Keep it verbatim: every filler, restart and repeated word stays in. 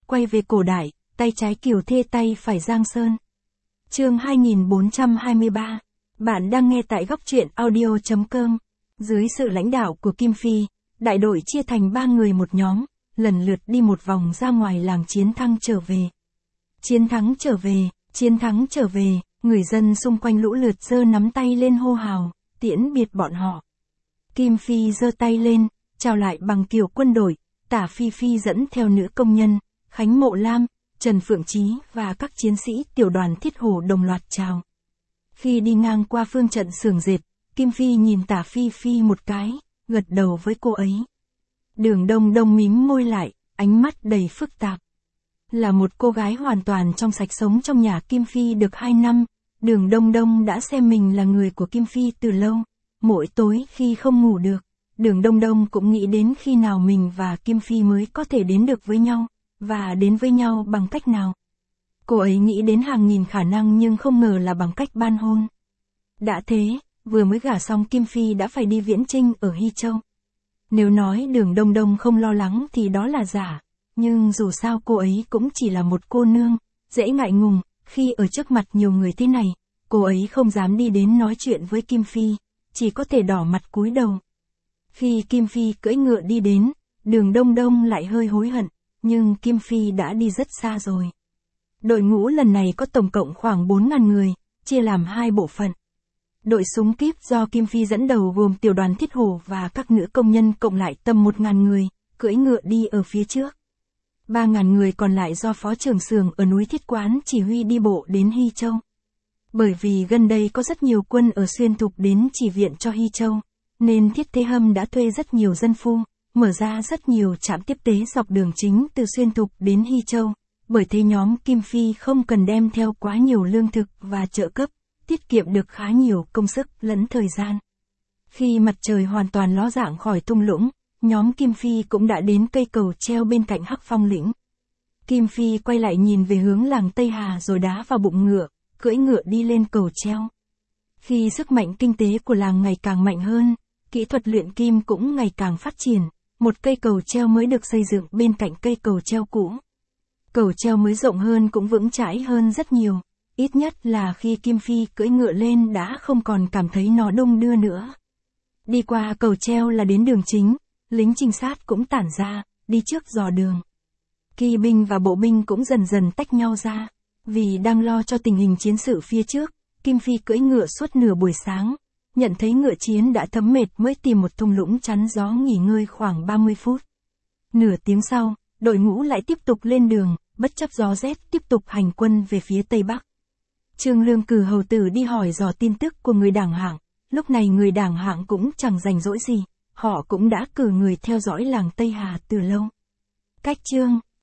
quay về cổ đại, tay trái Kiều Thê tay phải Giang Sơn. Chương hai nghìn bốn trăm hai mươi ba. Bạn đang nghe tại góc truyện audio chấm com. Dưới sự lãnh đạo của Kim Phi, đại đội chia thành ba người một nhóm, lần lượt đi một vòng ra ngoài làng Chiến Thắng trở về. Chiến Thắng trở về, Chiến Thắng trở về, người dân xung quanh lũ lượt giơ nắm tay lên hô hào, tiễn biệt bọn họ. Kim Phi giơ tay lên, chào lại bằng kiểu quân đội, Tả Phi Phi dẫn theo nữ công nhân, Khánh Mộ Lam, Trần Phượng Chí và các chiến sĩ tiểu đoàn Thiết Hổ đồng loạt chào. Khi đi ngang qua phương trận xưởng dệt, Kim Phi nhìn Tả Phi Phi một cái, gật đầu với cô ấy. Đường Đông Đông mím môi lại, ánh mắt đầy phức tạp. Là một cô gái hoàn toàn trong sạch sống trong nhà Kim Phi được hai năm, Đường Đông Đông đã xem mình là người của Kim Phi từ lâu. Mỗi tối khi không ngủ được, Đường Đông Đông cũng nghĩ đến khi nào mình và Kim Phi mới có thể đến được với nhau, và đến với nhau bằng cách nào. Cô ấy nghĩ đến hàng nghìn khả năng nhưng không ngờ là bằng cách ban hôn. Đã thế, vừa mới gả xong Kim Phi đã phải đi viễn chinh ở Hy Châu. Nếu nói Đường Đông Đông không lo lắng thì đó là giả, nhưng dù sao cô ấy cũng chỉ là một cô nương, dễ ngại ngùng, khi ở trước mặt nhiều người thế này, cô ấy không dám đi đến nói chuyện với Kim Phi, chỉ có thể đỏ mặt cúi đầu. Khi Kim Phi cưỡi ngựa đi đến, Đường Đông Đông lại hơi hối hận, nhưng Kim Phi đã đi rất xa rồi. Đội ngũ lần này có tổng cộng khoảng bốn nghìn người, chia làm hai bộ phận. Đội súng kíp do Kim Phi dẫn đầu gồm tiểu đoàn Thiết Hổ và các nữ công nhân cộng lại tầm một nghìn người, cưỡi ngựa đi ở phía trước. ba nghìn người còn lại do Phó trưởng xưởng ở núi Thiết Quán chỉ huy đi bộ đến Hy Châu. Bởi vì gần đây có rất nhiều quân ở Xuyên Thục đến chỉ viện cho Hy Châu, nên Thiết Thế Hâm đã thuê rất nhiều dân phu, mở ra rất nhiều trạm tiếp tế dọc đường chính từ Xuyên Thục đến Hy Châu. Bởi thế nhóm Kim Phi không cần đem theo quá nhiều lương thực và trợ cấp, tiết kiệm được khá nhiều công sức lẫn thời gian. Khi mặt trời hoàn toàn ló dạng khỏi thung lũng, nhóm Kim Phi cũng đã đến cây cầu treo bên cạnh Hắc Phong lĩnh. Kim Phi quay lại nhìn về hướng làng Tây Hà rồi đá vào bụng ngựa, cưỡi ngựa đi lên cầu treo. Khi sức mạnh kinh tế của làng ngày càng mạnh hơn, kỹ thuật luyện kim cũng ngày càng phát triển, một cây cầu treo mới được xây dựng bên cạnh cây cầu treo cũ. Cầu treo mới rộng hơn cũng vững chãi hơn rất nhiều, ít nhất là khi Kim Phi cưỡi ngựa lên đã không còn cảm thấy nó đung đưa nữa. Đi qua cầu treo là đến đường chính, lính trinh sát cũng tản ra, đi trước dò đường. Kỵ binh và bộ binh cũng dần dần tách nhau ra, vì đang lo cho tình hình chiến sự phía trước, Kim Phi cưỡi ngựa suốt nửa buổi sáng, nhận thấy ngựa chiến đã thấm mệt mới tìm một thung lũng chắn gió nghỉ ngơi khoảng ba mươi phút. Nửa tiếng sau, đội ngũ lại tiếp tục lên đường, bất chấp gió rét tiếp tục hành quân về phía Tây Bắc. Trương Lương cử hầu tử đi hỏi dò tin tức của người Đảng Hạng, lúc này người Đảng Hạng cũng chẳng rảnh rỗi gì, họ cũng đã cử người theo dõi làng Tây Hà từ lâu. Cách chương